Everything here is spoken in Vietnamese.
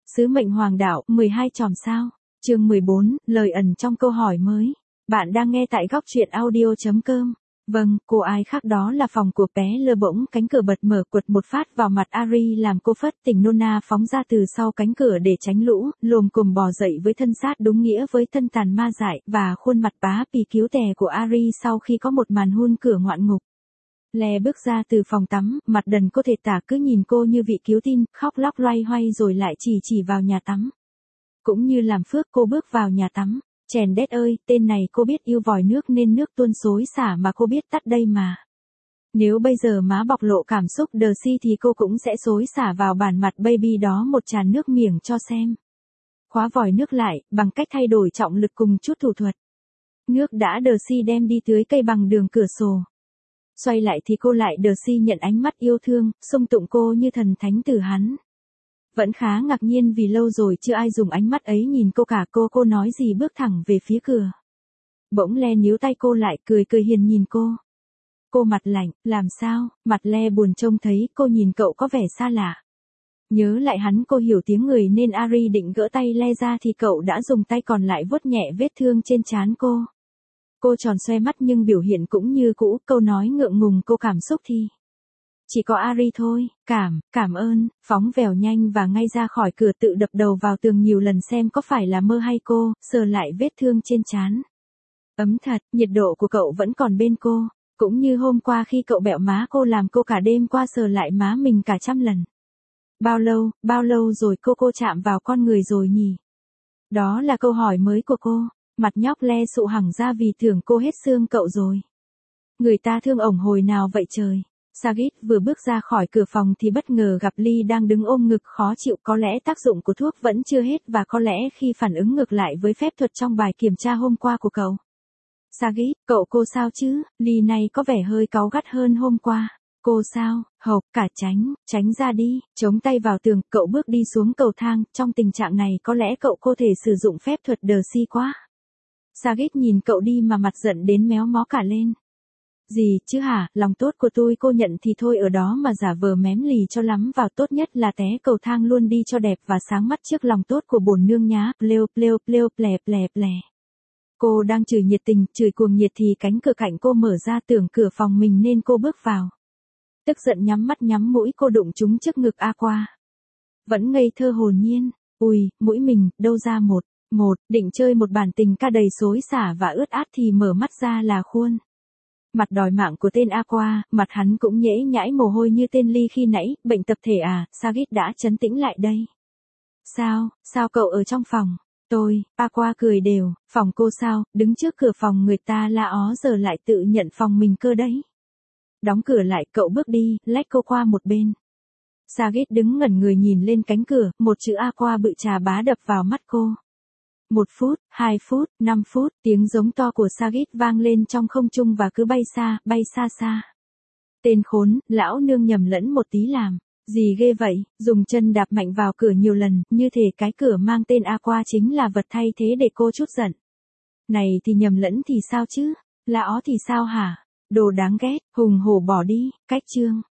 Sứ mệnh hoàng đạo, 12 chòm sao. Chương 14, lời ẩn trong câu hỏi mới. Bạn đang nghe tại góc truyện audio.com. Vâng, cô ai khác đó là phòng của bé Lơ. Bỗng cánh cửa bật mở, quật một phát vào mặt Ari làm cô phất tỉnh nôn na phóng ra từ sau cánh cửa để tránh lũ, lồm cồm bò dậy với thân xác đúng nghĩa với thân tàn ma dại và khuôn mặt bá pì cứu tè của Ari sau khi có một màn hôn cửa ngoạn ngục. Le bước ra từ phòng tắm, mặt đần có thể tả cứ nhìn cô như vị cứu tinh, khóc lóc loay hoay rồi lại chỉ vào nhà tắm. Cũng như làm phước cô bước vào nhà tắm. Chèn đét ơi, tên này cô biết yêu vòi nước nên nước tuôn xối xả mà cô biết tắt đây mà. Nếu bây giờ má bộc lộ cảm xúc đờ si thì cô cũng sẽ xối xả vào bản mặt baby đó một tràn nước miếng cho xem. Khóa vòi nước lại, bằng cách thay đổi trọng lực cùng chút thủ thuật. Nước đã đờ si đem đi tưới cây bằng đường cửa sổ. Xoay lại thì cô lại đờ si nhận ánh mắt yêu thương, xung tụng cô như thần thánh từ hắn. Vẫn khá ngạc nhiên vì lâu rồi chưa ai dùng ánh mắt ấy nhìn cô cả. Cô nói gì bước thẳng về phía cửa. Bỗng Le níu tay cô lại, cười hiền nhìn cô. Cô mặt lạnh, làm sao? Mặt Le buồn trông thấy cô nhìn cậu có vẻ xa lạ. Nhớ lại hắn cô hiểu tiếng người nên Ari định gỡ tay Le ra thì cậu đã dùng tay còn lại vuốt nhẹ vết thương trên trán cô. Cô tròn xoe mắt nhưng biểu hiện cũng như cũ, câu nói ngượng ngùng cô cảm xúc thì. Chỉ có Ari thôi, cảm ơn, phóng vèo nhanh và ngay ra khỏi cửa tự đập đầu vào tường nhiều lần xem có phải là mơ hay cô, sờ lại vết thương trên trán. Ấm thật, nhiệt độ của cậu vẫn còn bên cô, cũng như hôm qua khi cậu bẹo má cô làm cô cả đêm qua sờ lại má mình cả trăm lần. Bao lâu rồi cô chạm vào con người rồi nhỉ? Đó là câu hỏi mới của cô, mặt nhóc Le sụ hẳn ra vì tưởng cô hết xương cậu rồi. Người ta thương ổng hồi nào vậy trời? Sagit vừa bước ra khỏi cửa phòng thì bất ngờ gặp Lee đang đứng ôm ngực khó chịu, có lẽ tác dụng của thuốc vẫn chưa hết và có lẽ khi phản ứng ngược lại với phép thuật trong bài kiểm tra hôm qua của cậu. Sagit, cô sao chứ? Lee này có vẻ hơi cáu gắt hơn hôm qua. Cô sao? Hộc, cả tránh ra đi, chống tay vào tường, cậu bước đi xuống cầu thang, trong tình trạng này có lẽ cậu có thể sử dụng phép thuật đờ si quá. Sagit nhìn cậu đi mà mặt giận đến méo mó cả lên. Gì chứ hả, lòng tốt của tôi cô nhận thì thôi ở đó mà giả vờ mém lì cho lắm vào, tốt nhất là té cầu thang luôn đi cho đẹp và sáng mắt trước lòng tốt của bổn nương nhá. Pleo, plè. Cô đang chửi nhiệt tình, chửi cuồng nhiệt thì cánh cửa cạnh cô mở ra, tưởng cửa phòng mình nên cô bước vào. Tức giận nhắm mắt nhắm mũi cô đụng trúng trước ngực Aqua. Vẫn ngây thơ hồn nhiên, ui, mũi mình, đâu ra một, định chơi một bản tình ca đầy xối xả và ướt át thì mở mắt ra là khuôn. Mặt đòi mạng của tên Aqua, mặt hắn cũng nhễ nhãi mồ hôi như tên Lee khi nãy, bệnh tập thể à? Sagit đã trấn tĩnh lại đây. Sao cậu ở trong phòng? Aqua cười đều, phòng cô sao, đứng trước cửa phòng người ta la ó giờ lại tự nhận phòng mình cơ đấy. Đóng cửa lại, cậu bước đi, lách cô qua một bên. Sagit đứng ngẩn người nhìn lên cánh cửa, một chữ Aqua bự chà bá đập vào mắt cô. 1 phút, 2 phút, 5 phút, tiếng giống to của Sagit vang lên trong không trung và cứ bay xa. Tên khốn, lão nương nhầm lẫn một tí làm. Gì ghê vậy, dùng chân đạp mạnh vào cửa nhiều lần, như thể cái cửa mang tên Aqua chính là vật thay thế để cô chút giận. Này thì nhầm lẫn thì sao chứ, là ó thì sao hả? Đồ đáng ghét, hùng hổ bỏ đi, cách chương.